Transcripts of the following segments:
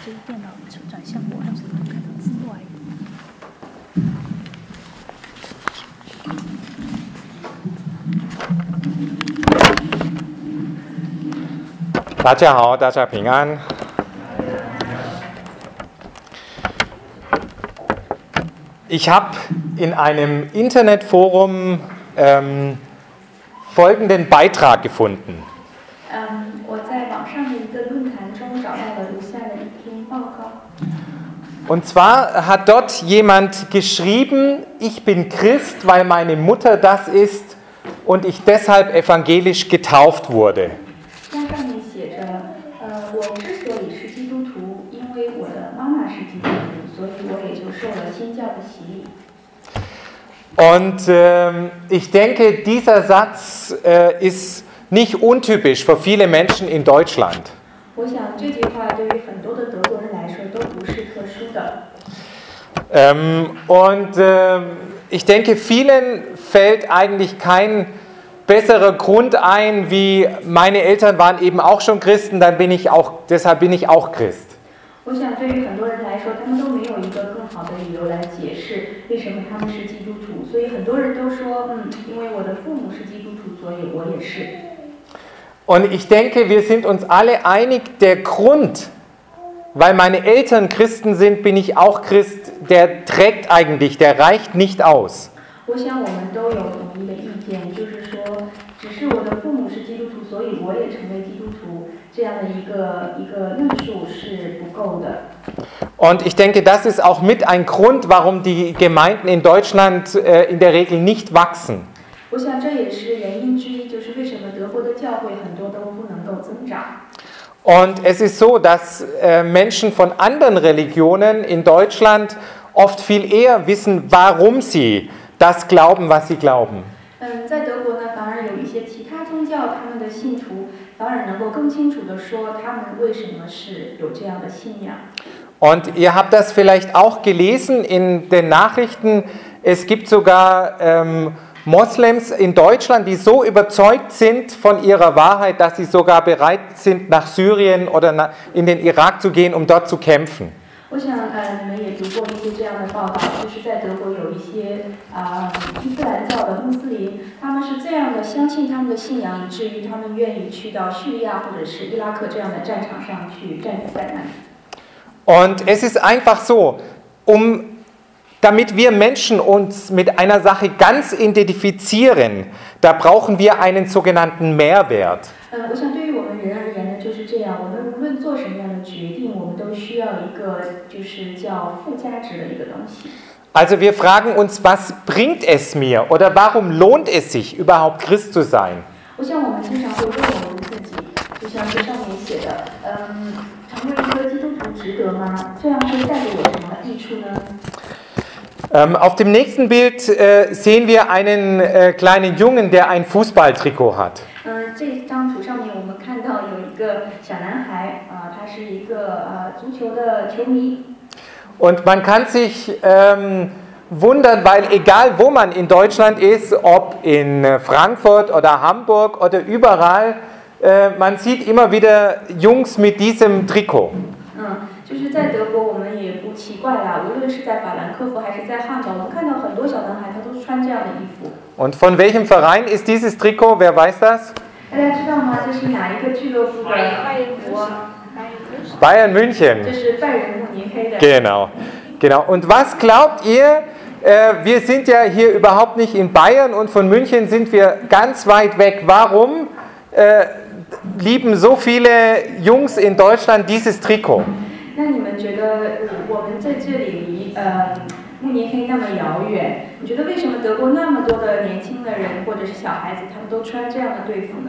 这个电脑转向我，让谁能看到字幕而已。 大家好，大家平安。Ich habe in einem Internetforum folgenden Beitrag gefunden. 我在网上的一个论坛中找到了如下的一篇报告。 Und zwar hat dort jemand geschrieben, ich bin Christ, weil meine Mutter das ist und ich deshalb evangelisch getauft wurde. 上面写着，我之所以是基督徒，因为我的妈妈是基督徒，所以我也就受了新教的洗礼。 Und ich denke, dieser Satz ist nicht untypisch für viele Menschen in Deutschland. 我想这句话对于很多的德国人来说都不是特殊的。 Ich denke, vielen fällt eigentlich kein besserer Grund ein, wie meine Eltern waren eben auch schon Christen, deshalb bin ich auch Christ. 我想对于很多人来说，他们都没有一个更好的理由来解释为什么他们是基督徒，所以很多人都说，因为我的父母是基督徒，所以我也是。 Und ich denke, wir sind uns alle einig, der Grund, weil meine Eltern Christen sind, bin ich auch Christ, der trägt eigentlich, der reicht nicht aus. 我想我们都有统一的意见，就是说，只是我的父母是基督徒，所以我也成为基督徒，这样的一个论述是不够的。 Und ich denke, das ist auch mit ein Grund, warum die Gemeinden in Deutschland in der Regel nicht wachsen. 我想这也是原因之一，就是为什么德国的教会很多都不能够增长。 Und es ist so, dass Menschen von anderen Religionen in Deutschland oft viel eher wissen, warum sie das glauben, was sie glauben. 在德国呢，反而有一些其他宗教，他们的信徒反而能够更清楚地说他们为什么是有这样的信仰。 Und ihr habt das vielleicht auch gelesen in den Nachrichten. Es gibt sogar Moslems in Deutschland, die so überzeugt sind von ihrer Wahrheit, dass sie sogar bereit sind, nach Syrien oder in den Irak zu gehen, um dort zu kämpfen. 我想你们也读过一些这样的报道，就是在德国有一些伊斯兰教的穆斯林，他们是这样的相信他们的信仰，以至于他们愿意去到叙利亚或者是伊拉克这样的战场上去战死在那里。 Und es ist einfach so, damit wir Menschen uns mit einer Sache ganz identifizieren, da brauchen wir einen sogenannten Mehrwert. 我想对于我们人而言呢，就是这样。我们无论做什么样的决定，我们都需要一个就是叫附加值的一个东西。 Also wir fragen uns, was bringt es mir oder warum lohnt es sich überhaupt Christ zu sein? 我想我们经常会问我们自己，就像这上面写的，成为一个基督徒值得吗？这样会带给我什么益处呢？ Auf dem nächsten Bild sehen wir einen kleinen Jungen, der ein Fußballtrikot hat. 这张图上面我们看到有一个小男孩，他是一个足球的球迷。 Und man kann sich wundern, weil egal wo man in Deutschland ist, ob in Frankfurt oder Hamburg oder überall, man sieht immer wieder Jungs mit diesem Trikot. 就是在德国，我们也不奇怪啦。无论是在法兰克福还是在汉堡，我们看到很多小男孩，他都穿这样的衣服。 Und von welchem Verein ist dieses Trikot? Wer weiß das? 大家知道吗？这是哪一个俱乐部的衣服 ？Bayern München. 这是拜仁慕尼黑的。 Genau. Und was glaubt ihr? Wir sind ja hier überhaupt nicht in Bayern und von München sind wir ganz weit weg. Warum lieben so viele Jungs in Deutschland dieses Trikot? 那你们觉得我们在这里离慕尼黑那么遥远，你觉得为什么德国那么多的年轻的人或者是小孩子，他们都穿这样的队服呢？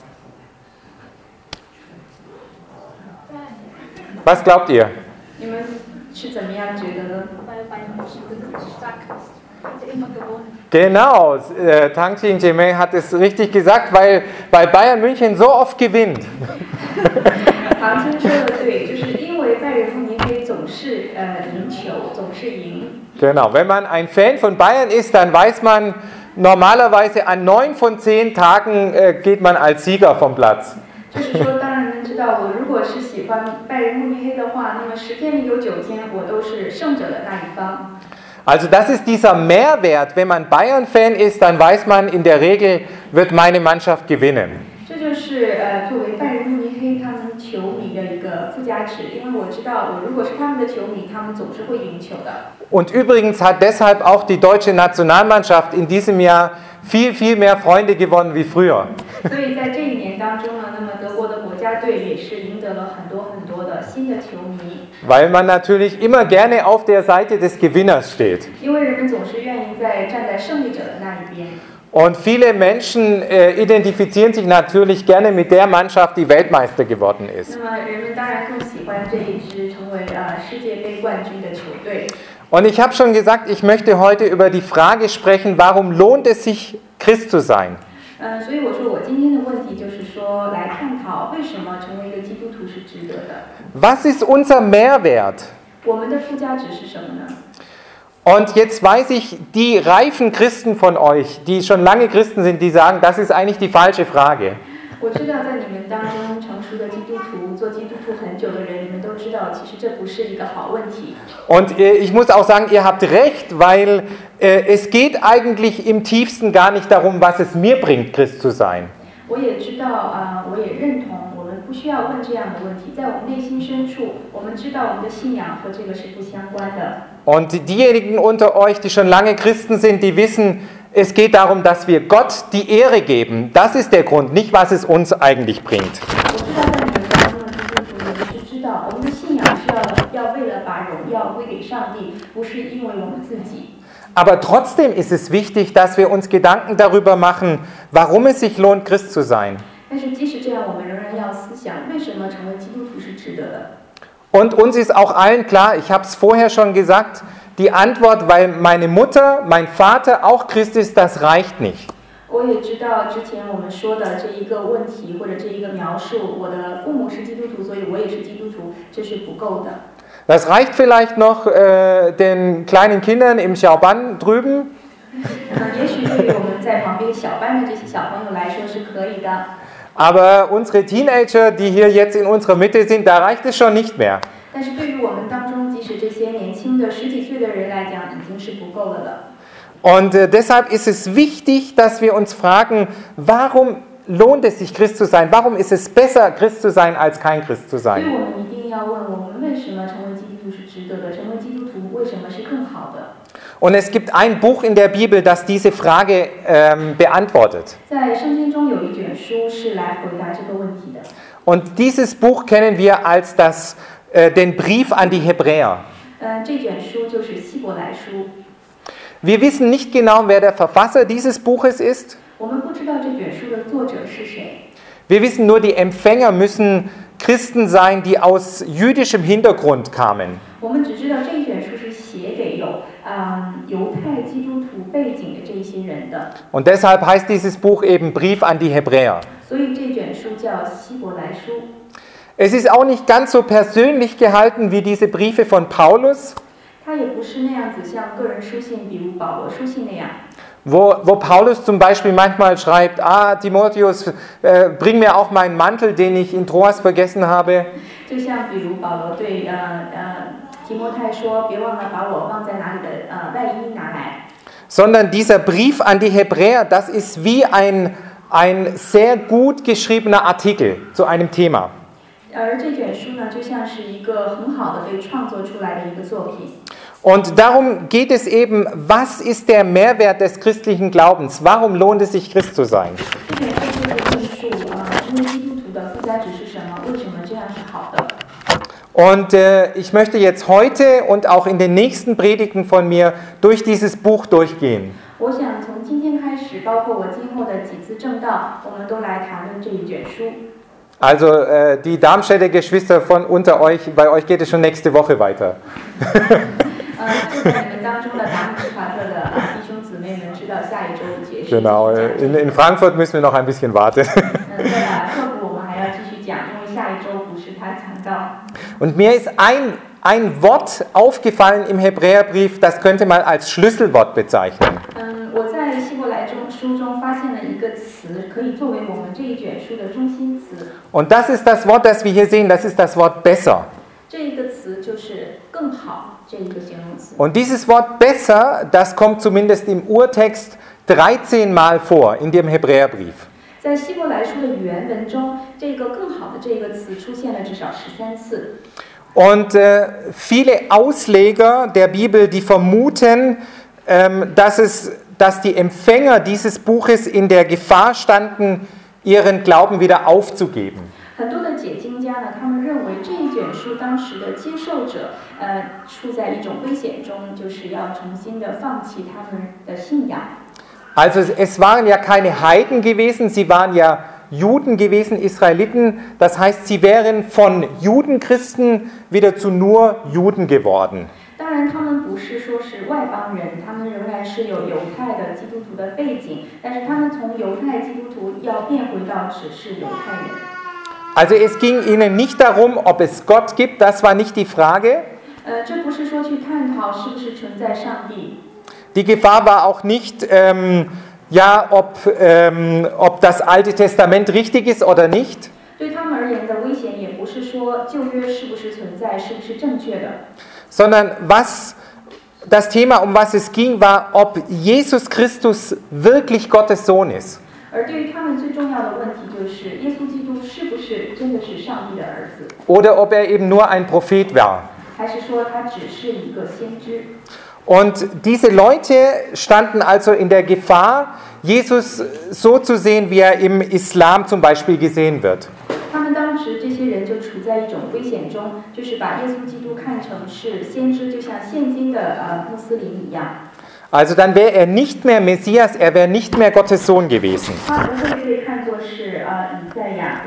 Was glaubt ihr? 你们是怎么样觉得呢？ Genau, Tang Jimei hat es richtig gesagt, weil Bayern München so oft gewinnt. 唐青说的对，就是因为拜仁慕尼黑总是赢球，总是赢。 Genau, wenn man ein Fan von Bayern ist, dann weiß man, normalerweise an 9 von 10 Tagen geht man als Sieger vom Platz. 就是说，当然能知道道，我如果是喜欢拜仁慕尼黑的话，那么10天里有9天我都是胜者的那一方。 Also das ist dieser Mehrwert. Wenn man Bayern-Fan ist, dann weiß man, in der Regel wird meine Mannschaft gewinnen. 这就是作为拜仁慕尼黑他们球迷的一个附加值，因为我知道，我如果是他们的球迷，他们总是会赢球的。 Und übrigens hat deshalb auch die deutsche Nationalmannschaft in diesem Jahr viel, viel mehr Freunde gewonnen wie früher. 所以在这一年当中呢，那么德国的国家队也是赢得了很多很多的新的球迷。 Weil man natürlich immer gerne auf der Seite des Gewinners steht. 因为人们总是愿意站在胜利者的那一边。 Und viele Menschen identifizieren sich natürlich gerne mit der Mannschaft, die Weltmeister geworden ist. 那么人们当然更喜欢这一支成为世界杯冠军的球队。 Und ich habe schon gesagt, ich möchte heute über die Frage sprechen, warum lohnt es sich, Christ zu sein? 所以我说我今天的问题就是说，来探讨为什么成为一个基督徒是值得的。 Was ist unser Mehrwert? 我们的附加值是什么呢？ Und jetzt weiß ich, die reifen Christen von euch, die schon lange Christen sind, die sagen, das ist eigentlich die falsche Frage. 我知道在你们当中成熟的基督徒，做基督徒很久的人，你们都知道，其实这不是一个好问题。 Und ich muss auch sagen, ihr habt recht, weil es geht eigentlich im tiefsten gar nicht darum, was es mir bringt, Christ zu sein. 我也知道我也认同，我们不需要问这样的问题。在我们内心深处，我们知道我们的信仰和这个是不相关的。 Und diejenigen unter euch, die schon lange Christen sind, die wissen, es geht darum, dass wir Gott die Ehre geben. Das ist der Grund, nicht was es uns eigentlich bringt. 我知道在你们当中的基督徒，你们是知道，我们的信仰是要为了把荣耀归给上帝，不是因为我们自己。 Aber trotzdem ist es wichtig, dass wir uns Gedanken darüber machen, warum es sich lohnt, Christ zu sein. 但是即使这样，我们仍然要思想，为什么成为基督徒是值得的？ Und uns ist auch allen klar, ich habe es vorher schon gesagt, die Antwort, weil meine Mutter, mein Vater auch Christ ist, das reicht nicht. 我也知道之前我们说的这一个问题或者这一个描述，我的父母是基督徒，所以我也是基督徒，这是不够的。 Das reicht vielleicht noch den kleinen Kindern im Xiaoban drüben. 也许对于我们在旁边小班的这些小朋友来说是可以的。 Aber unsere Teenager, die hier jetzt in unserer Mitte sind, da reicht es schon nicht mehr. 但是对于我们当中，即使这些年轻的10几岁的人来讲，已经是不够了的。 Und deshalb ist es wichtig, dass wir uns fragen, warum lohnt es sich, Christ zu sein? Warum ist es besser, Christ zu sein, als kein Christ zu 所以 sein? 我们一定要问，我们为什么成为基督徒是值得的？成为基督徒为什么是更好的？ Und es gibt ein Buch in der Bibel, das diese Frage beantwortet. 在圣经中有一卷书是来回答这个问题的。 Und dieses Buch kennen wir als den Brief an die Hebräer. 这卷书就是希伯来书。 Wir wissen nicht genau, wer der Verfasser dieses Buches ist. 我们不知道这卷书的作者是谁。 Wir wissen nur, die Empfänger müssen Christen sein, die aus jüdischem Hintergrund kamen. 我们只知道这一卷书是写给有犹太基督徒背景的这一些人的。 Und deshalb heißt dieses Buch eben Brief an die Hebräer. 所以这卷书叫希伯来书。 Es ist auch nicht ganz so persönlich gehalten wie diese Briefe von Paulus, 它也不是那样子像个人书信，比如保罗书信那样。 wo Paulus zum Beispiel manchmal schreibt, Timotheus, bring mir auch meinen Mantel, den ich in Troas vergessen habe. 就像比如保罗对提摩太说，别忘了把我放在哪里的外衣拿来。 Sondern dieser Brief an die Hebräer, das ist wie ein sehr gut geschriebener Artikel zu einem Thema. 而这卷书呢，就像是一个很好的被创作出来的一个作品。 Und darum geht es eben, was ist der Mehrwert des christlichen Glaubens? Warum lohnt es sich, Christ zu sein? 这卷书就是论述成为基督徒的附加值是什么，为什么这样是好的。 Und ich möchte jetzt heute und auch in den nächsten Predigten von mir durch dieses Buch durchgehen. 我想从今天开始，包括我今后的几次正道，我们都来谈论这一卷书。 Also die Darmstädter Geschwister von unter euch, bei euch geht es schon nächste Woche weiter. 住在你们当中的达姆斯法特的弟兄姊妹们知道下一周结束。 Genau, in Frankfurt müssen wir noch ein bisschen warten. 在克服我们还要继续讲，因为下一周不是他讲到。 Und mir ist ein Wort aufgefallen im Hebräerbrief, das könnte man als Schlüsselwort bezeichnen. 我在希伯来书中发现了一个词。 词可以作为我们这一卷书的中心词。 Und das ist das Wort, das wir hier sehen, das ist das Wort besser. 这一个词就是更好这一个形容词。 Und dieses Wort besser, das kommt zumindest im Urtext 13 Mal vor in dem Hebräerbrief. 在希伯来书的原文中，这个更好的这个词出现了至少13次。 Und viele Ausleger der Bibel, die vermuten, dass die Empfänger dieses Buches in der Gefahr standen, ihren Glauben wieder aufzugeben. 很多的解经家呢，他们认为这一卷书当时的接受者，处在一种危险中，就是要重新的放弃他们的信仰。 Also es waren ja keine Heiden gewesen, sie waren ja Juden gewesen, Israeliten. Das heißt, sie wären von Judenchristen wieder zu nur Juden geworden. 当然，他们不是说是外邦人，他们仍然是有犹太的基督徒的背景，但是他们从犹太基督徒要变回到只是犹太人。 Also es ging ihnen nicht darum, ob es Gott gibt, das war nicht die Frage. 这不是说去探讨是不是存在上帝。 Die Gefahr war auch nicht, ob das Alte Testament richtig ist oder nicht. 对他们而言的危险也不是说旧约是不是存在，是不是正确的。 Sondern das Thema, um was es ging, war, ob Jesus Christus wirklich Gottes Sohn ist. 而对于他们最重要的问题就是，耶稣基督是不是真的是上帝的儿子， Oder ob er eben nur ein Prophet war. 还是说他只是一个先知？ Und diese Leute standen also in der Gefahr, Jesus so zu sehen, wie er im Islam zum Beispiel gesehen wird. 他们当时这些人就处在一种危险中，就是把耶稣基督看成是先知，就像现今的穆斯林一样。 Also dann wäre er nicht mehr Messias, er wäre nicht mehr Gottes Sohn gewesen. 他不会被看作是以赛亚，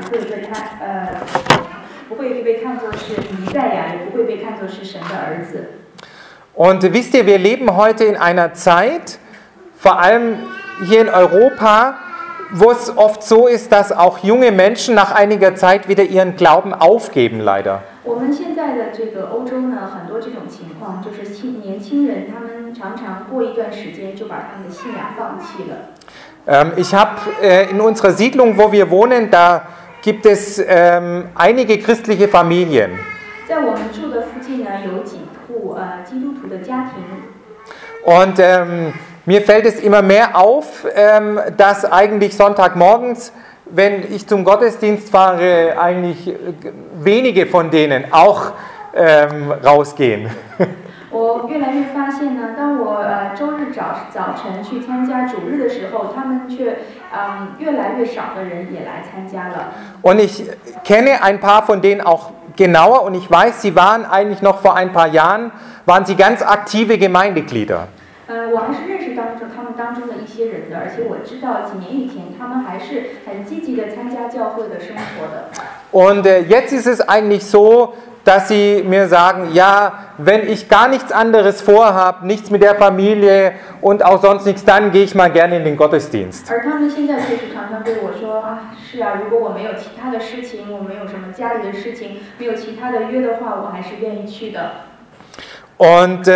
不会被看作是弥赛亚，也不会被看作是神的儿子。 Und wisst ihr, wir leben heute in einer Zeit, vor allem hier in Europa, wo es oft so ist, dass auch junge Menschen nach einiger Zeit wieder ihren Glauben aufgeben, leider. 我们现在的这个欧洲呢，很多这种情况，就是年轻人他们常常过一段时间就把他们的信仰放弃了。 Ich habe in unserer Siedlung, wo wir wohnen, da gibt es einige christliche Familien. 在我们住的附近呢，有几户基督徒的家庭。 Und mir fällt es immer mehr auf, dass eigentlich Sonntagmorgens, wenn ich zum Gottesdienst fahre, eigentlich wenige von denen auch rausgehen. 我越来越发现呢，当我周日早晨去参加主日的时候，他们却越来越少的人也来参加了。 Und ich kenne ein paar von denen auch genauer und ich weiß, sie waren eigentlich noch vor ein paar Jahren, waren sie ganz aktive Gemeindeglieder. 我还是认识他们当中的一些人的，而且我知道几年以前他们还是很积极的参加教会的生活的。 Und jetzt ist es eigentlich so, dass sie mir sagen, ja, wenn ich gar nichts anderes vorhabe, nichts mit der Familie und auch sonst nichts, dann gehe ich mal gerne in den Gottesdienst. 而他们现在却是常常对我说是啊，如果我没有其他的事情，我没有什么家里的事情，没有其他的约的话，我还是愿意去的。 Und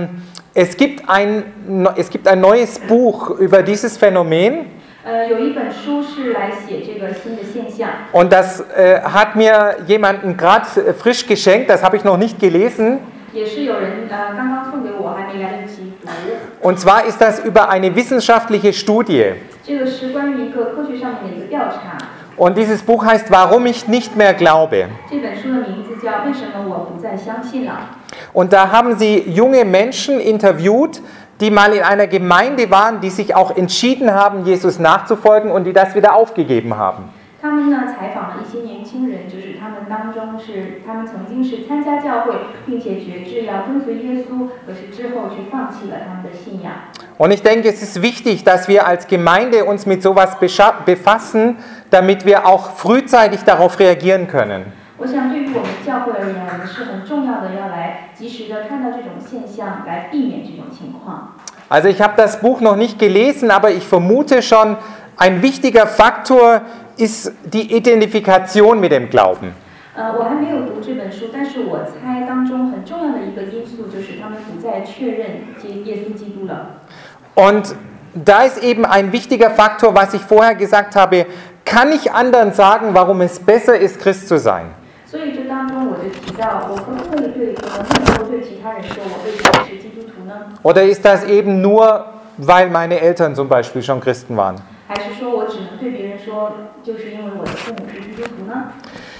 es gibt ein neues Buch über dieses Phänomen. 有一本书是来写这个新的现象。 Und das hat mir jemanden gerade frisch geschenkt, das habe ich noch nicht gelesen. 也是有人刚刚送给我，还没来得及读。 Und zwar ist das über eine wissenschaftliche Studie. 这个是关于一个科学上面的一个调查。 Und dieses Buch heißt Warum ich nicht mehr glaube. 这本书的名字叫《为什么我不再相信了》。 Und da haben sie junge Menschen interviewt, die mal in einer Gemeinde waren, die sich auch entschieden haben, Jesus nachzufolgen und die das wieder aufgegeben haben. 他们呢采访了一些年轻人，就是他们曾经是参加教会，并且决志要跟随耶稣，可是之后却放弃了他们的信仰。 Und ich denke, es ist wichtig, dass wir als Gemeinde uns mit sowas befassen, damit wir auch frühzeitig darauf reagieren können. 我想对于我们教会而言，我们是很重要的，要来及时的看到这种现象，来避免这种情况。 Also ich habe das Buch noch nicht gelesen, aber ich vermute schon, ein wichtiger Faktor ist die Identifikation mit dem Glauben. 我还没有读这本书，但是我猜当中很重要的一个因素就是他们不再确认耶稣基督了。 Und da ist eben ein wichtiger Faktor, was ich vorher gesagt habe, kann ich anderen sagen, warum es besser ist, Christ zu sein? 所以这当中我就提到，我可不可以对能够对其他人说，我为什么是基督徒呢？ Oder ist das eben nur, weil meine Eltern zum Beispiel schon Christen waren? 还是说我只能对别人说，就是因为我的父母是基督徒呢？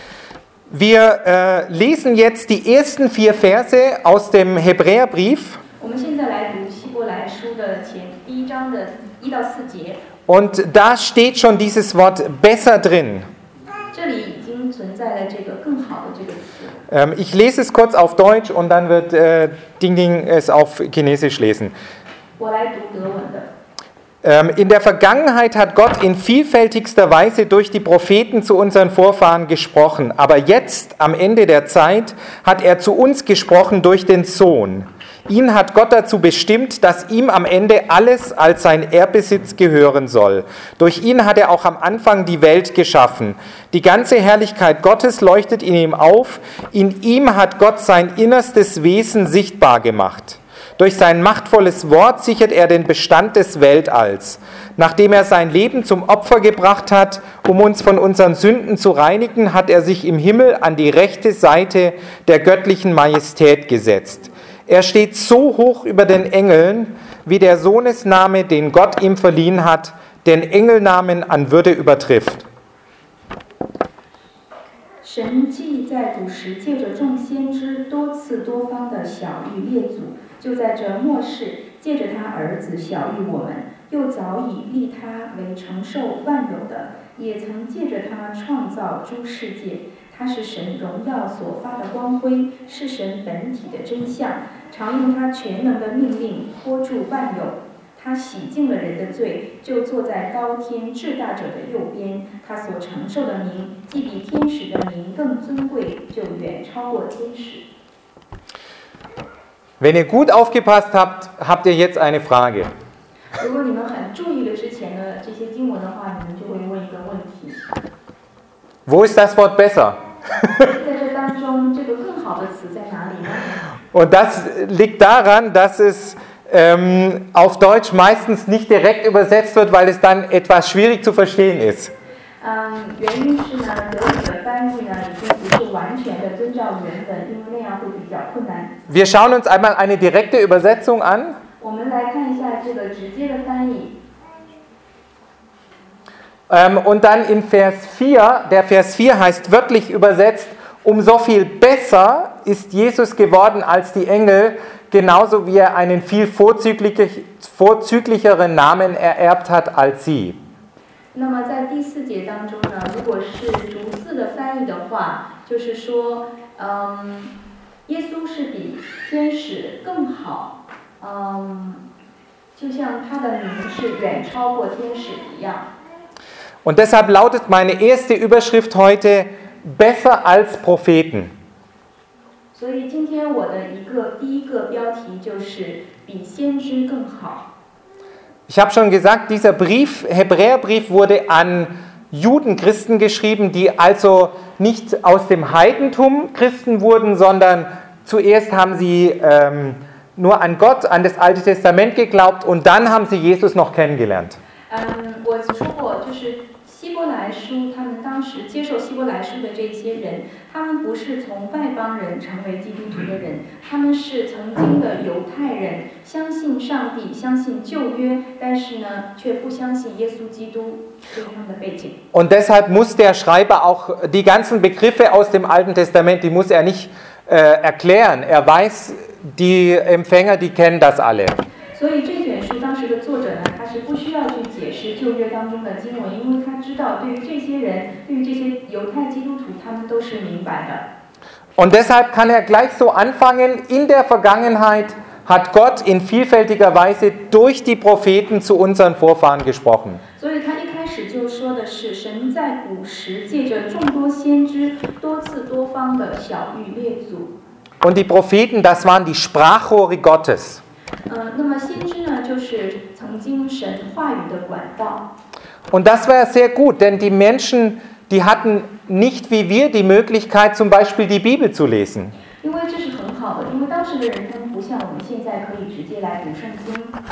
Wir lesen jetzt die ersten 4 Verse aus dem Hebräerbrief. 我们现在来读希伯来书的第1章的1到4节， Und da steht schon dieses Wort besser drin. 这里已经存在了这个更好的这个词。 Ich lese es kurz auf Deutsch und dann wird Ding Ding es auf Chinesisch lesen. 我来读德文的。 In der Vergangenheit hat Gott in vielfältigster Weise durch die Propheten zu unseren Vorfahren gesprochen. Aber jetzt, am Ende der Zeit, hat er zu uns gesprochen durch den Sohn. Ihn hat Gott dazu bestimmt, dass ihm am Ende alles als sein Erbbesitz gehören soll. Durch ihn hat er auch am Anfang die Welt geschaffen. Die ganze Herrlichkeit Gottes leuchtet in ihm auf. In ihm hat Gott sein innerstes Wesen sichtbar gemacht. Durch sein machtvolles Wort sichert er den Bestand des Weltalls. Nachdem er sein Leben zum Opfer gebracht hat, um uns von unseren Sünden zu reinigen, hat er sich im Himmel an die rechte Seite der göttlichen Majestät gesetzt. Er steht so hoch über den Engeln, wie der Sohnesname, den Gott ihm verliehen hat, den Engelnamen an Würde übertrifft. 神既在古时借着众先知多次多方的晓谕列祖，就在这末世借着他儿子晓谕我们，又早已立他为承受万有的，也曾借着他创造诸世界。他是神荣耀所发的光辉，是神本体的真相，常用他全能的命令托住万有。他洗净了人的罪，就坐在高天至大者的右边。他所承受的名，既比天使的名更尊贵，就远超过天使。 Wenn ihr gut aufgepasst habt, habt ihr jetzt eine Frage. 如果你们很注意了之前的这些经文的话，你们就会问一个问题： Wo ist das Wort besser? 在这当中，这个更好的词在哪里呢？ Und das liegt daran, dass es auf Deutsch meistens nicht direkt übersetzt wird, weil es dann etwas schwierig zu verstehen ist. 原因是呢，德语的翻译呢已经不是完全的遵照原本，因为那样会比较困难。 Wir schauen uns einmal eine direkte Übersetzung an. 我们来看一下这个直接的翻译。 Und dann in Vers 4, der Vers 4 heißt wörtlich übersetzt, umso viel besser ist Jesus geworden als die Engel, genauso wie er einen viel vorzüglicheren Namen ererbt hat als sie. 那么在第4节当中呢，如果是逐字的翻译的话，就是说，耶稣是比天使更好，就像他的名是远超过天使一样。 Und deshalb lautet meine erste Überschrift heute, besser als Propheten. 所以今天我的第一个标题就是比先知更好。 Ich habe schon gesagt, dieser Brief, Hebräerbrief, wurde an Judenchristen geschrieben, die also nicht aus dem Heidentum Christen wurden, sondern zuerst haben sie nur an Gott, an das Alte Testament geglaubt und dann haben sie Jesus noch kennengelernt. 我说过，就是希伯来书，他们当时接受希伯来书的这些人，他们不是从外邦人成为基督徒的人，他们是曾经的犹太人，相信上帝，相信旧约，但是呢，却不相信耶稣基督，这是他们的背景。 Und deshalb muss der Schreiber auch die ganzen Begriffe aus dem Alten Testament, die muss er nicht erklären. Er weiß, die Empfänger, die kennen das alle. 所以这卷书当时的作者呢，他是不需要去解释旧约当中的经文，因为他知道对于这些人，对于这些犹太基督徒，他们都是明白的。 Und deshalb kann er gleich so anfangen, in der Vergangenheit hat Gott in vielfältiger Weise durch die Propheten zu unseren Vorfahren gesprochen. 所以他一开始就说的是，神在古时借着众多先知多次多方的晓谕列祖。 Und die Propheten, das waren die Sprachrohre Gottes. 那么先知呢，就是曾经神话语的管道。 Und das war sehr gut, denn die Menschen, die hatten nicht wie wir die Möglichkeit, zum Beispiel die Bibel zu lesen. 因为这是很好的，因为当时的人他们不像我们现在可以直接来读圣经。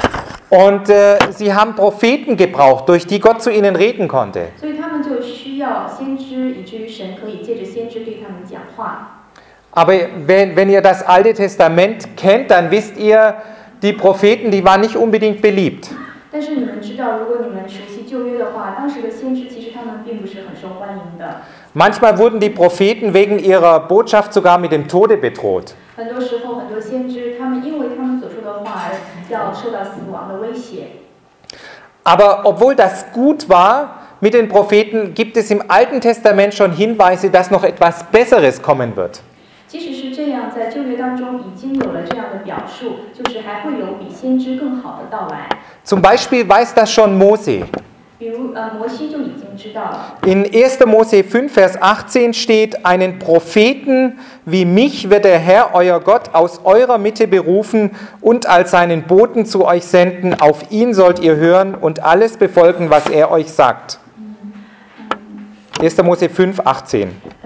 Und sie haben Propheten gebraucht, durch die Gott zu ihnen reden konnte. 所以他们就需要先知，以至于神可以借着先知对他们讲话。 Aber wenn ihr das Alte Testament kennt, dann wisst ihr, die Propheten, die waren nicht unbedingt beliebt. 但是你们知道，如果你们熟悉旧约的话，当时的先知其实他们并不是很受欢迎的。 Manchmal wurden die Propheten wegen ihrer Botschaft sogar mit dem Tode bedroht. 很多时候，很多先知他们因为他们所说的话而要受到死亡的威胁。 Aber obwohl das gut war mit den Propheten, gibt es im Alten Testament schon Hinweise, dass noch etwas Besseres kommen wird. 即使是这样，在旧约当中已经有了这样的表述，就是还会有比先知更好的到来。 Zum Beispiel weiß das schon Mose. 比如，摩西就已经知道了。 In 1. Mose 5, Vers 18 steht, einen Propheten wie mich wird der Herr, euer Gott, aus eurer Mitte berufen und als seinen Boten zu euch senden. Auf ihn sollt ihr hören und alles befolgen, was er euch sagt. 1. Mose 5, 18.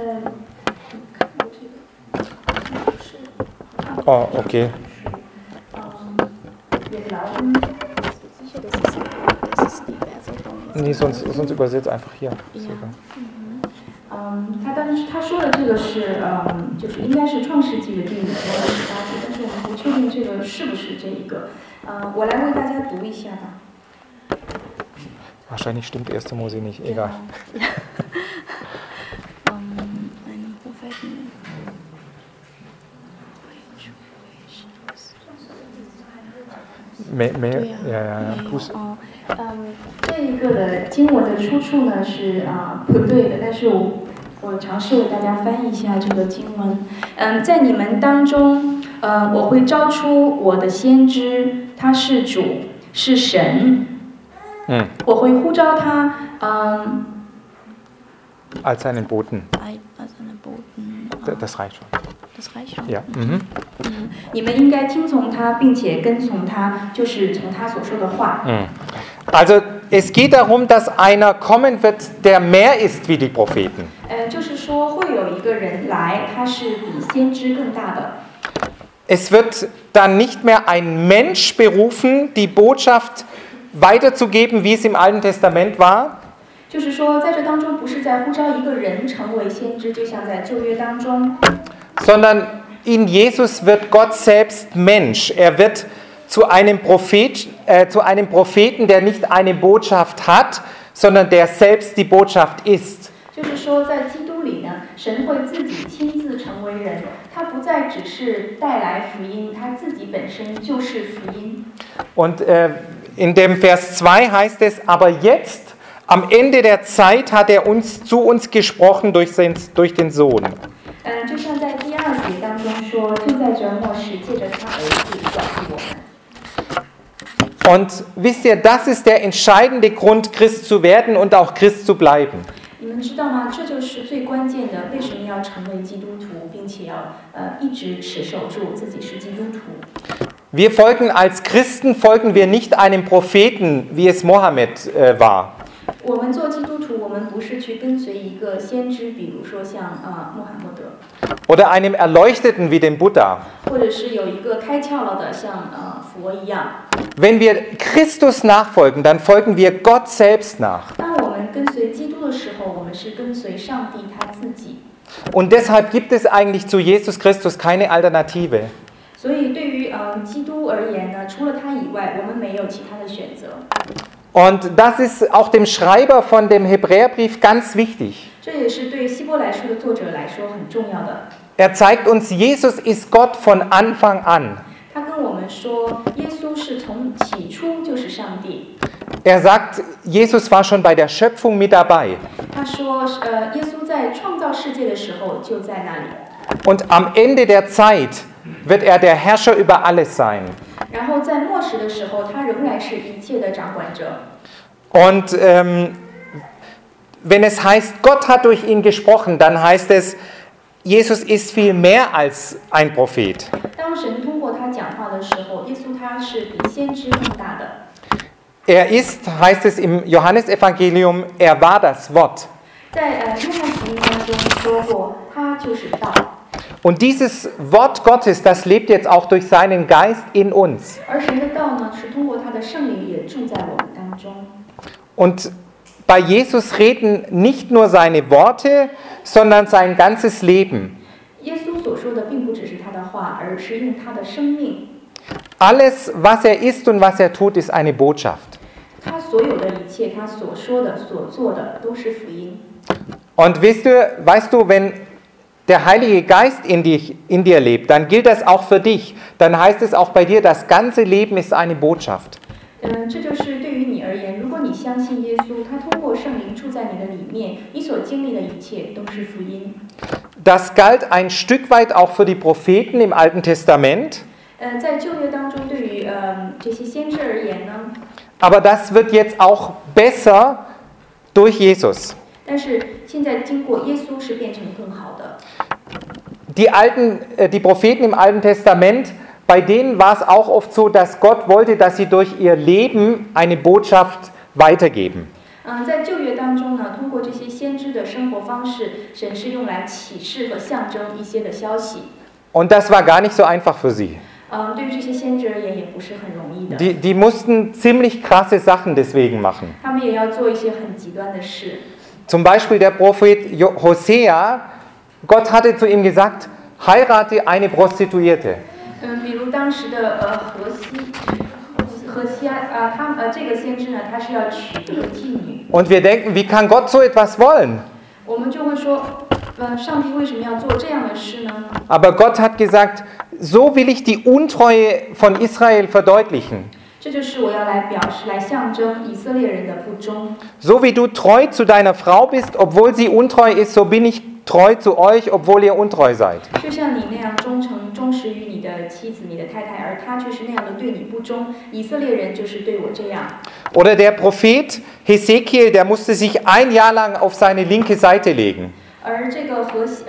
Oh, okay. Wir glauben, sicher, das ist die Version. Nee, sonst übersetzt einfach hier. Ja. 他说的这个是就是应该是创世纪的第5章18节，但是我们不确定这个是不是这一个。我来为大家读一下吧。 Wahrscheinlich stimmt 1. Mose nicht, egal. Ein Propheten. Ja. 这一个的经文的出处呢是不对的，但是我尝试为大家翻译一下这个经文。在你们当中，我会招出我的先知，他是主，是神。我会呼召他 Als seinen Boten. Als einen Boten. Das reicht schon. Das reicht schon. Ja. 你们应该听从他，并且跟从他，就是从他所说的话。 Also es geht darum, dass einer kommen wird, der mehr ist wie die Propheten. 就是说会有一个人来，他是比先知更大的。 Es wird dann nicht mehr ein Mensch berufen, die Botschaft weiterzugeben, wie es im Alten Testament war. 就是说，在这当中不是在呼召一个人成为先知，就像在旧约当中。 Sondern in Jesus wird Gott selbst Mensch. Er wird zu einem Propheten, der nicht eine Botschaft hat, sondern der selbst die Botschaft ist. 就是说，在基督里呢，神会自己亲自成为人，他不再只是带来福音，他自己本身就是福音。 Und in dem Vers 2 heißt es, aber jetzt, am Ende der Zeit, hat er zu uns gesprochen durch den Sohn. 就像在第2节当中说，就在这末世，借着他儿子告诉我们。 Und wisst ihr, das ist der entscheidende Grund, Christ zu werden und auch Christ zu bleiben. 你们知道吗？这就是最关键的，为什么要成为基督徒，并且要一直持守住自己是基督徒。 Wir als Christen folgen wir nicht einem Propheten, wie es Mohammed war. 我们做基督徒，我们不是去跟随一个先知，比如说像穆罕默德， Oder einem Erleuchteten wie dem Buddha. 或者是有一个开窍了的像佛一样。 Wenn wir Christus nachfolgen, dann folgen wir Gott selbst nach. 当我们跟随基督的时候，我们是跟随上帝他自己。 Und deshalb gibt es eigentlich zu Jesus Christus keine Alternative. 所以对于基督而言呢，除了他以外，我们没有其他的选择。 Und das ist auch dem Schreiber von dem Hebräerbrief ganz wichtig. 这也是对希伯来书的作者来说很重要的。 Er zeigt uns, Jesus ist Gott von Anfang an. 他跟我们说，耶稣是从起初就是上帝。 Er sagt, Jesus war schon bei der Schöpfung mit dabei. 他说，耶稣在创造世界的时候就在那里。 Und am Ende der Zeit wird er der Herrscher über alles sein. 然后在末世的时候，他仍然是一切的掌管者。 Und wenn es heißt, Gott hat durch ihn gesprochen, dann heißt es, Jesus ist viel mehr als ein Prophet. 当神通过他讲话的时候，耶稣他是比先知更大的。 Er ist, heißt es im Johannesevangelium, er war das Wort. 在约翰福音当中说过，他就是道。 Und dieses Wort Gottes, das lebt jetzt auch durch seinen Geist in uns. 而神的道呢，是通过他的圣灵也住在我们当中。 Und bei Jesus reden nicht nur seine Worte, sondern sein ganzes Leben. 耶稣所说的并不只是他的话，而是用他的生命。 Alles, was er ist und was er tut, ist eine Botschaft. 他所有的一切，他所说的、所做的，都是福音。 Und weißt du, wenn der Heilige Geist in dir lebt, dann gilt das auch für dich. Dann heißt es auch bei dir, das ganze Leben ist eine Botschaft. 这就是对于你而言，如果你相信耶稣，他通过圣灵住在你的里面，你所经历的一切都是福音。 Das galt ein Stück weit auch für die Propheten im Alten Testament. 在旧约当中，对于这些先知而言呢， Aber das wird jetzt auch besser durch Jesus. 但是现在经过耶稣是变成更好的。 Die Propheten im Alten Testament, bei denen war es auch oft so, dass Gott wollte, dass sie durch ihr Leben eine Botschaft weitergeben. 在旧约当中呢，通过这些先知的生活方式，神是用来启示和象征一些的消息。 Und das war gar nicht so einfach für sie. 对于这些先知而言，也不是很容易的。 Die mussten ziemlich krasse Sachen deswegen machen. 他们也要做一些很极端的事。 Zum Beispiel der Prophet Hosea, Gott hatte zu ihm gesagt, heirate eine Prostituierte. 比如当时的何西阿，这个先知呢，他是要娶一个妓女。 Und wir denken, wie kann Gott so etwas wollen? 我们就会说，上帝为什么要做这样的事呢？ Aber Gott hat gesagt, so will ich die Untreue von Israel verdeutlichen. 这就是我要来表示、来象征以色列人的不忠。 So wie du treu zu deiner Frau bist, obwohl sie untreu ist, so bin ich treu zu euch, obwohl ihr untreu seid. 就像你那样忠实于你的妻子、你的太太，而他却是那样的对你不忠。以色列人就是对我这样。 Oder der Prophet Hesekiel, der musste sich ein Jahr lang auf seine linke Seite legen. 而这个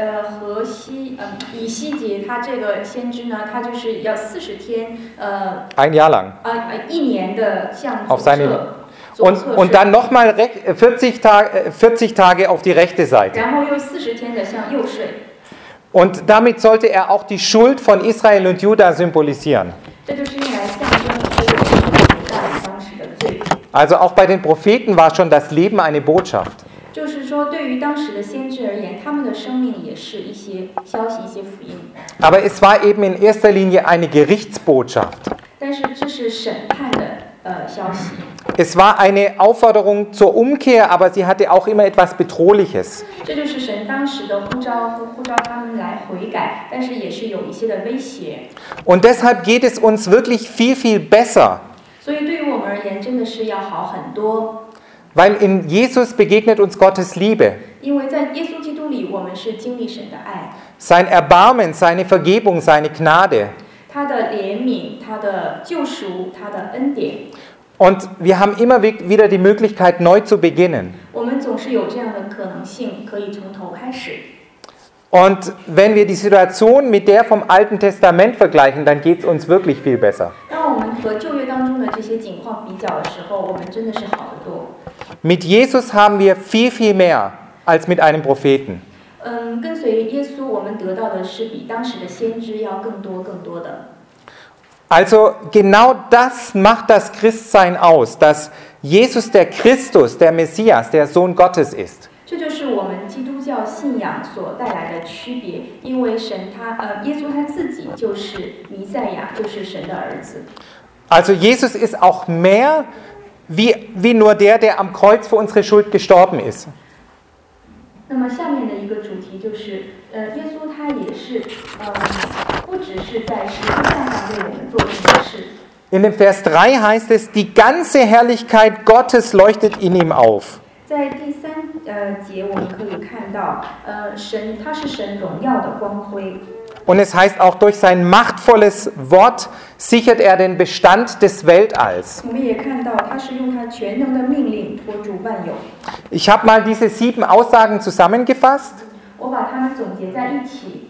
以西结，他这个先知呢，他就是要40天 ein Jahr lang. 1年的向 Auf seine, 左侧 und dann nochmal 40 Tage auf die rechte Seite. 然后又40天的向右睡。 Und damit sollte er auch die Schuld von Israel und Juda symbolisieren. 这就是用来象征以色列人当时的罪。 Also auch bei den Propheten war schon das Leben eine Botschaft. 就是说，对于当时的先知而言，他们的生命也是一些消息、一些福音。 Aber es war eben in erster Linie eine Gerichtsbotschaft. 但是这是审判的消息。 Es war eine Aufforderung zur Umkehr, aber sie hatte auch immer etwas Bedrohliches. 这就是神当时的呼召他们来悔改，但是也是有一些的威胁。 Und deshalb geht es uns wirklich viel, viel besser. 所以对于我们而言，真的是要好很多。 Weil in Jesus begegnet uns Gottes Liebe. 因为在耶稣基督里，我们是经历神的爱， Sein Erbarmen, seine Vergebung, seine Gnade. 他的怜悯、他的救赎、他的恩典。 Und wir haben immer wieder die Möglichkeit, neu zu beginnen. 我们总是有这样的可能性，可以从头开始。 Und wenn wir die Situation mit der vom Alten Testament vergleichen, dann geht es uns wirklich viel besser. 当我们和旧约当中的这些景况比较的时候，我们真的是好得多。 Mit Jesus haben wir viel, viel mehr als mit einem Propheten. 跟随耶稣，我们得到的是比当时的先知要更多的。 Also genau das macht das Christsein aus, dass Jesus der Christus, der Messias, der Sohn Gottes ist. 这就是我们基督教信仰所带来的区别，因为耶稣他自己就是弥赛亚，就是神的儿子。 Also Jesus ist auch mehr wie nur der am Kreuz für unsere Schuld gestorben ist. 那么下面的一个主题就是，耶稣他也是，不只是在十字架上为我们做成的事。 In dem Vers 3 heißt es, die ganze Herrlichkeit Gottes leuchtet in ihm auf. 在第3节我们可以看到，他是神荣耀的光辉。 Und es heißt auch, durch sein machtvolles Wort sichert er den Bestand des Weltalls. 我们也看到，他是用他全能的命令托住万有。 Ich habe mal diese 7 Aussagen zusammengefasst. 我把它们总结在一起。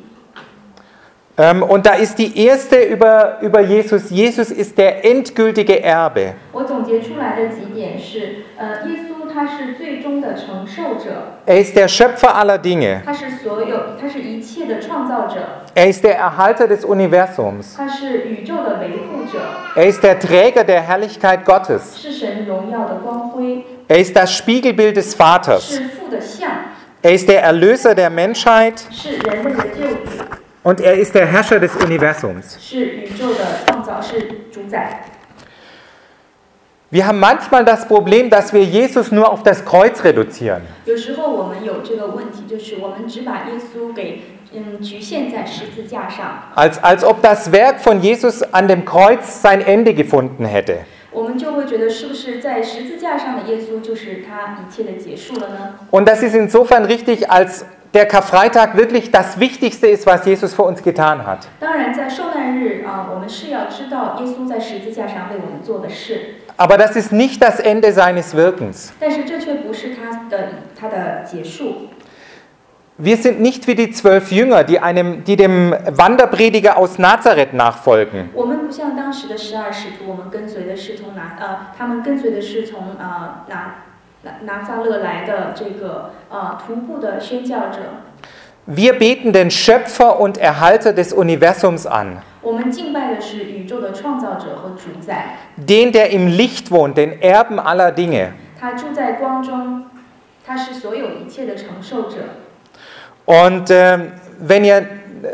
Und da ist die erste über Jesus. Jesus ist der endgültige Erbe. 我总结出来的几点是，耶稣他是最终的承受者， Er ist der Schöpfer aller Dinge. 他是一切的创造者， Er ist der Erhalter des Universums. 他是宇宙的维护者， Er ist der Träger der Herrlichkeit Gottes. 是神荣耀的光辉， Er ist das Spiegelbild des Vaters. 是父的像， Er ist der Erlöser der Menschheit 是人类的救主， und er ist der Herrscher des Universums. 是宇宙的创造，是主宰。 Wir haben manchmal das Problem, dass wir Jesus nur auf das Kreuz reduzieren. 有时候我们有这个问题，就是我们只把耶稣给局限在十字架上， Als ob das Werk von Jesus an dem Kreuz sein Ende gefunden hätte. 我们就会觉得是不是在十字架上的耶稣就是他一切的结束了呢？ Und das ist insofern richtig, als der Karfreitag wirklich das Wichtigste ist, was Jesus für uns getan hat. 当然，在受难日我们是要知道耶稣在十字架上为我们做的事， Aber das ist nicht das Ende seines Wirkens. 但是这却不是他的结束。 Wir sind nicht wie die 12 Jünger, die dem Wanderprediger aus Nazareth nachfolgen. 我们不像当时的12使徒，我们他们跟随的是从拿撒勒来的这个徒步的宣教者。 Wir beten den Schöpfer und Erhalter des Universums an, 我们敬拜的是宇宙的创造者和主宰， den, der im Licht wohnt, den Erben aller Dinge. 他住在光中，他是所有一切的承受者。 Und wenn ihr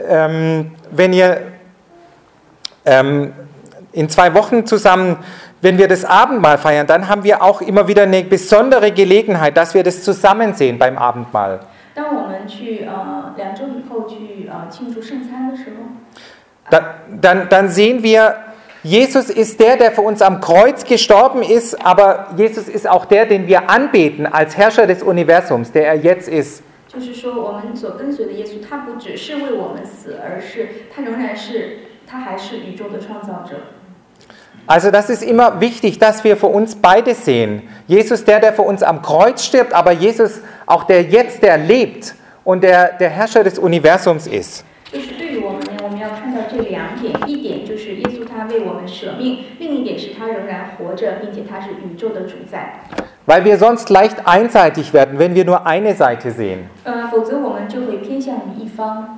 in 2 Wochen zusammen, wenn wir das Abendmahl feiern, dann haben wir auch immer wieder eine besondere Gelegenheit, dass wir das zusammen sehen beim Abendmahl. 当我们去2周以后去庆祝圣餐的时候， Dann sehen wir, Jesus ist der für uns am Kreuz gestorben ist, aber Jesus ist auch der, den wir anbeten als Herrscher des Universums, der er jetzt ist. 就是说我们所跟随的耶稣，他不只是为我们死，而是他还是宇宙的创造者。 Also das ist immer wichtig, dass wir für uns beide sehen. Jesus, der für uns am Kreuz stirbt, aber Jesus auch der lebt und der Herrscher des Universums ist. 就是对于我们要看到这2点，一点就是耶稣他为我们舍命，另一点是他仍然活着，并且他是宇宙的主宰。 Weil wir sonst leicht einseitig werden, wenn wir nur eine Seite sehen. 否则我们就会偏向于一方。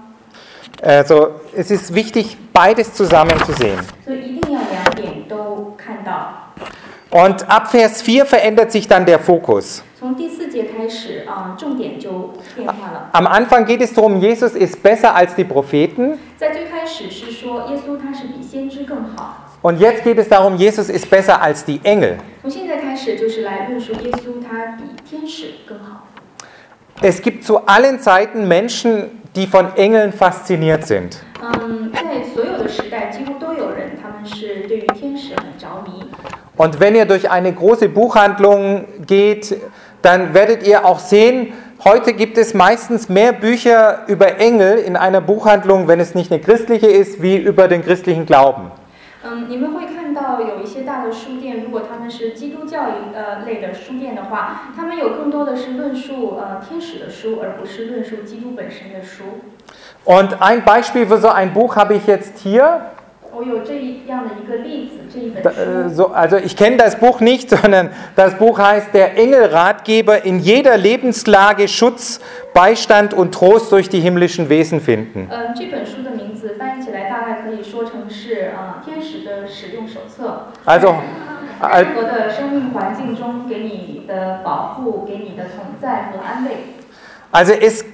Also es ist wichtig, beides zusammen zu sehen. 所以一定要2点都看到。 Und ab Vers 4 verändert sich dann der Fokus. 从第4节开始重点就变化了。 Am Anfang geht es darum, Jesus ist besser als die Propheten. 在最开始是说耶稣他是比先知更好。 Und jetzt geht es darum, Jesus ist besser als die Engel. 从现在开始就是来论述耶稣他比天使更好。 Es gibt zu allen Zeiten Menschen, die von Engeln fasziniert sind. 在所有的时代，几乎都有人他们是对于天使很着迷。 Und wenn ihr durch eine große Buchhandlung geht, dann werdet ihr auch sehen, heute gibt es meistens mehr Bücher über Engel in einer Buchhandlung, wenn es nicht eine christliche ist, wie über den christlichen Glauben. 你们会看到有一些大的书店，如果他们是基督教类的书店的话，他们有更多的是论述天使的书，而不是论述基督本身的书。 Und ein Beispiel für so ein Buch habe ich jetzt hier. 我有这样的一个例子，这一本书。 Also ich kenne das Buch nicht, sondern das Buch heißt Der Engelratgeber, in jeder Lebenslage Schutz, Beistand und Trost durch die himmlischen Wesen finden. 这本书的名字翻译起来大概可以说成是天使的使用手册。 Also 任何的生命环境中给你的保护、给你的同在和安慰。 Also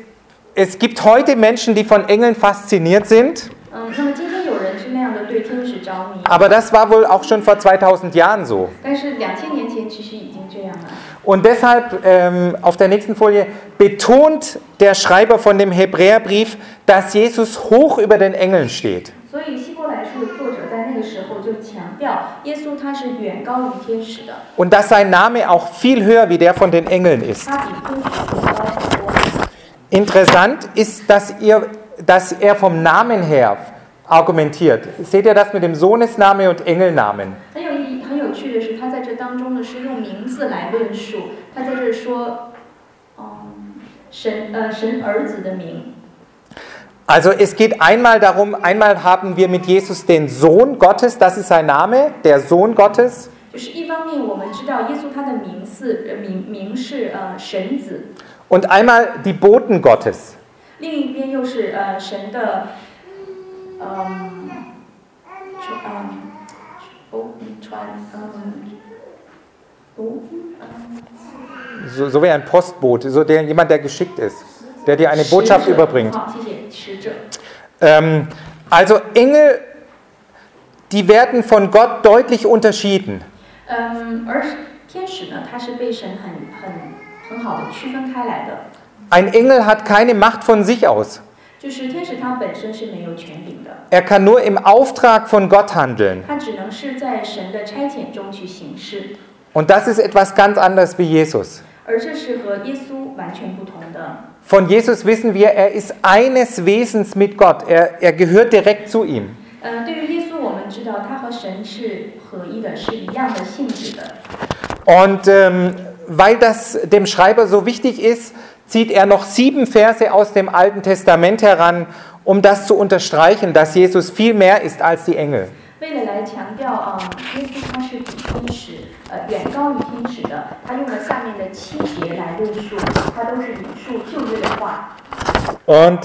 es gibt heute Menschen, die von Engeln fasziniert sind. 那么今天有人是那样的对天使着迷。 Aber das war wohl auch schon vor 2000 Jahren so. 但是2000年前其实已经这样了。 Und deshalb, auf der nächsten Folie, betont der Schreiber von dem Hebräerbrief, dass Jesus hoch über den Engeln steht. 所以希伯来书的作者在那个时候就强调，耶稣他是远高于天使的， Und dass sein Name auch viel höher wie der von den Engeln ist. 他比天使更高很多。 Interessant ist, dass er vom Namen her argumentiert. Seht ihr das mit dem Sohnesname und Engelnamen? 很有趣的是，他在这当中呢是用名字来论述，他在这说，神儿子的名。 Also es geht einmal darum, einmal haben wir mit Jesus den Sohn Gottes, das ist sein Name, der Sohn Gottes. 就是一方面我们知道耶稣他的名是神子， und einmal die Boten Gottes. 另一边又是神的 So wie ein Postbote, so jemand, der geschickt ist, der dir eine Botschaft überbringt. 好，谢谢，使者。 Also Engel, die werden von Gott deutlich unterschieden. 而天使呢，它是被神很好的区分开来的。 Ein Engel hat keine Macht von sich aus. 就是天使它本身是没有权柄的， Er kann nur im Auftrag von Gott handeln. 它只能是在神的差遣中去行事， Und das ist etwas ganz anderes wie Jesus. 而这是和耶稣完全不同的。 Von Jesus wissen wir, er ist eines Wesens mit Gott. Er gehört direkt zu ihm. 对于耶稣，我们知道他和神是合一的，是一样的性质的。 Und weil das dem Schreiber so wichtig ist, zieht er noch 7 Verse aus dem Alten Testament heran, um das zu unterstreichen, dass Jesus viel mehr ist als die Engel. 为了来强调耶稣他是比天使远高于天使的，他用了下面的7节来论述，他都是引述旧约的话。 Und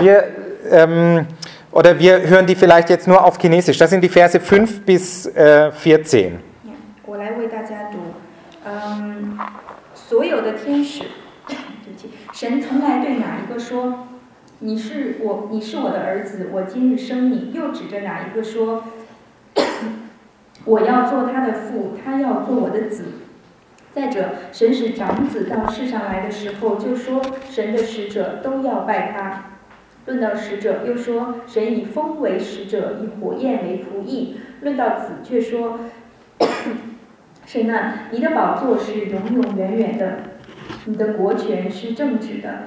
wir hören die vielleicht jetzt nur auf Chinesisch. Das sind die Verse 5 bis 14. 我来为大家读，所有的天使，对不起，神从来对哪一个说，你是我的儿子，我今日生你，又指着哪一个说，我要做他的父，他要做我的子。再者，神使长子到世上来的时候，就说神的使者都要拜他。论到使者，又说神以风为使者，以火焰为仆役。论到子，却说神啊，你的宝座是永永远远的，你的国权是正直的，